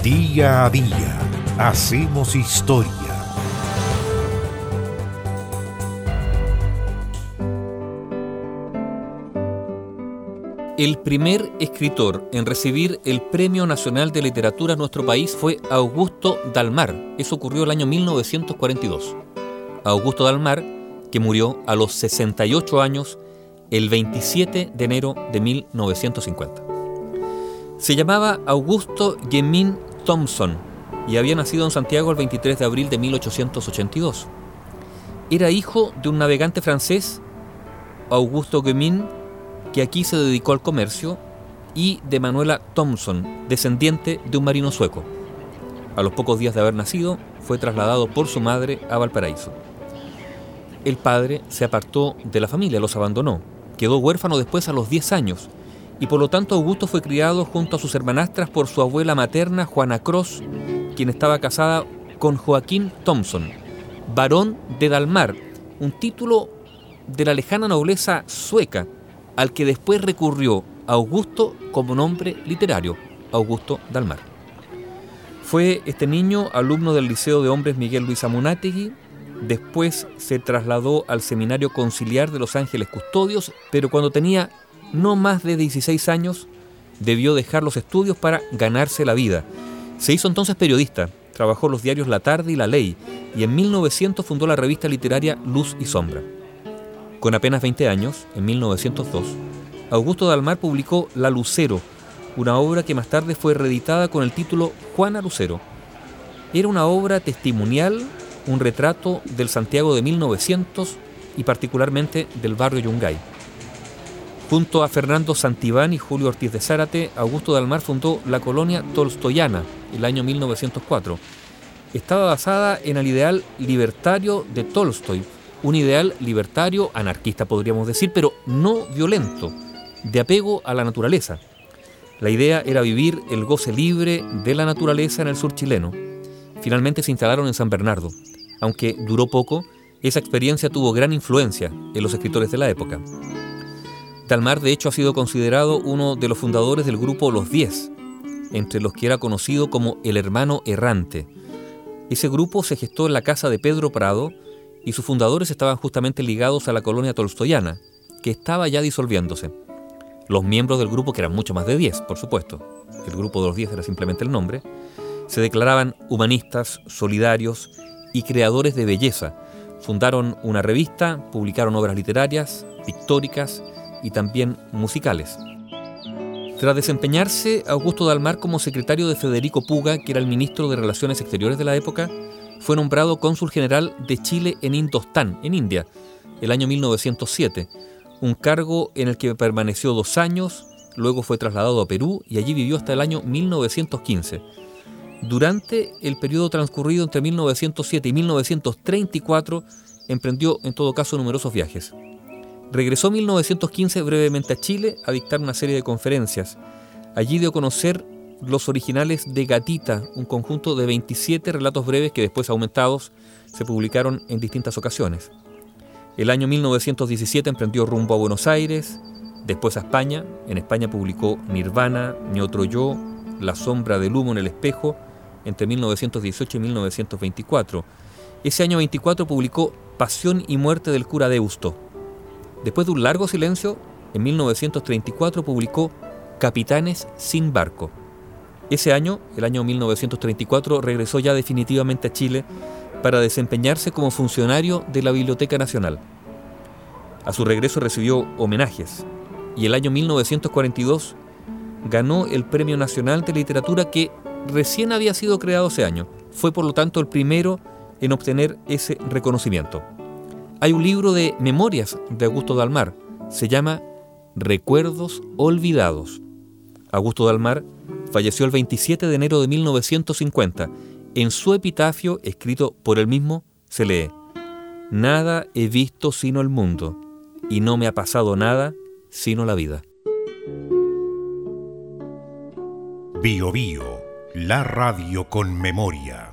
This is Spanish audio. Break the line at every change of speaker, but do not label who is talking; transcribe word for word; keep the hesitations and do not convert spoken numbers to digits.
Día a día hacemos historia.
El primer escritor en recibir el Premio Nacional de Literatura en nuestro país fue Augusto Dalmar. Eso ocurrió el año mil novecientos cuarenta y dos. Augusto Dalmar, que murió a los sesenta y ocho años el veintisiete de enero de mil novecientos cincuenta. Se llamaba Augusto Guemin Thomson y había nacido en Santiago el veintitrés de abril de mil ochocientos ochenta y dos. Era hijo de un navegante francés, Augusto Guemin, que aquí se dedicó al comercio, y de Manuela Thomson, descendiente de un marino sueco. A los pocos días de haber nacido, fue trasladado por su madre a Valparaíso. El padre se apartó de la familia, los abandonó. Quedó huérfano después a los diez años, y por lo tanto Augusto fue criado junto a sus hermanastras por su abuela materna, Juana Cross, quien estaba casada con Joaquín Thomson, barón de Dalmar, un título de la lejana nobleza sueca, al que después recurrió Augusto como nombre literario, Augusto Dalmar. Fue este niño alumno del Liceo de Hombres Miguel Luis Amunátegui, después se trasladó al Seminario Conciliar de Los Ángeles Custodios, pero cuando tenía no más de dieciséis años, debió dejar los estudios para ganarse la vida. Se hizo entonces periodista, trabajó en los diarios La Tarde y La Ley, y en mil novecientos fundó la revista literaria Luz y Sombra. Con apenas veinte años, en mil novecientos dos, Augusto Dalmar publicó La Lucero, una obra que más tarde fue reeditada con el título Juana Lucero. Era una obra testimonial, un retrato del Santiago de mil novecientos y particularmente del barrio Yungay. Junto a Fernando Santibán y Julio Ortiz de Zárate, Augusto Dalmar fundó la colonia tolstoyana el año mil novecientos cuatro. Estaba basada en el ideal libertario de Tolstoy, un ideal libertario, anarquista podríamos decir, pero no violento, de apego a la naturaleza. La idea era vivir el goce libre de la naturaleza en el sur chileno. Finalmente se instalaron en San Bernardo. Aunque duró poco, esa experiencia tuvo gran influencia en los escritores de la época. Dalmar, de hecho, ha sido considerado uno de los fundadores del grupo Los Diez, entre los que era conocido como el hermano errante. Ese grupo se gestó en la casa de Pedro Prado, y sus fundadores estaban justamente ligados a la colonia tolstoyana, que estaba ya disolviéndose. Los miembros del grupo, que eran mucho más de diez, por supuesto, el grupo de los diez era simplemente el nombre, se declaraban humanistas, solidarios y creadores de belleza. Fundaron una revista, publicaron obras literarias, pictóricas y también musicales. Tras desempeñarse Augusto Dalmar como secretario de Federico Puga, que era el ministro de Relaciones Exteriores de la época, fue nombrado cónsul general de Chile en Indostán, en India, el año mil novecientos siete, un cargo en el que permaneció dos años, luego fue trasladado a Perú y allí vivió hasta el año mil novecientos quince. Durante el periodo transcurrido entre mil novecientos siete y mil novecientos treinta y cuatro, emprendió en todo caso numerosos viajes. Regresó en mil novecientos quince brevemente a Chile a dictar una serie de conferencias. Allí dio a conocer los originales de Gatita, un conjunto de veintisiete relatos breves que después, aumentados, se publicaron en distintas ocasiones. El año mil novecientos diecisiete emprendió rumbo a Buenos Aires, después a España. En España publicó Nirvana, Mi Otro Yo, La Sombra del Humo en el Espejo, entre mil novecientos dieciocho y mil novecientos veinticuatro. Ese año veinticuatro publicó Pasión y Muerte del Cura Deusto. Después de un largo silencio, en mil novecientos treinta y cuatro publicó Capitanes sin barco. Ese año, el año mil novecientos treinta y cuatro, regresó ya definitivamente a Chile para desempeñarse como funcionario de la Biblioteca Nacional. A su regreso recibió homenajes y el año mil novecientos cuarenta y dos ganó el Premio Nacional de Literatura, que recién había sido creado ese año. Fue por lo tanto el primero en obtener ese reconocimiento. Hay un libro de memorias de Augusto Dalmar, se llama Recuerdos Olvidados. Augusto Dalmar falleció el veintisiete de enero de mil novecientos cincuenta. En su epitafio, escrito por él mismo, se lee: Nada he visto sino el mundo, y no me ha pasado nada sino la vida.
Bio Bio, la radio con memoria.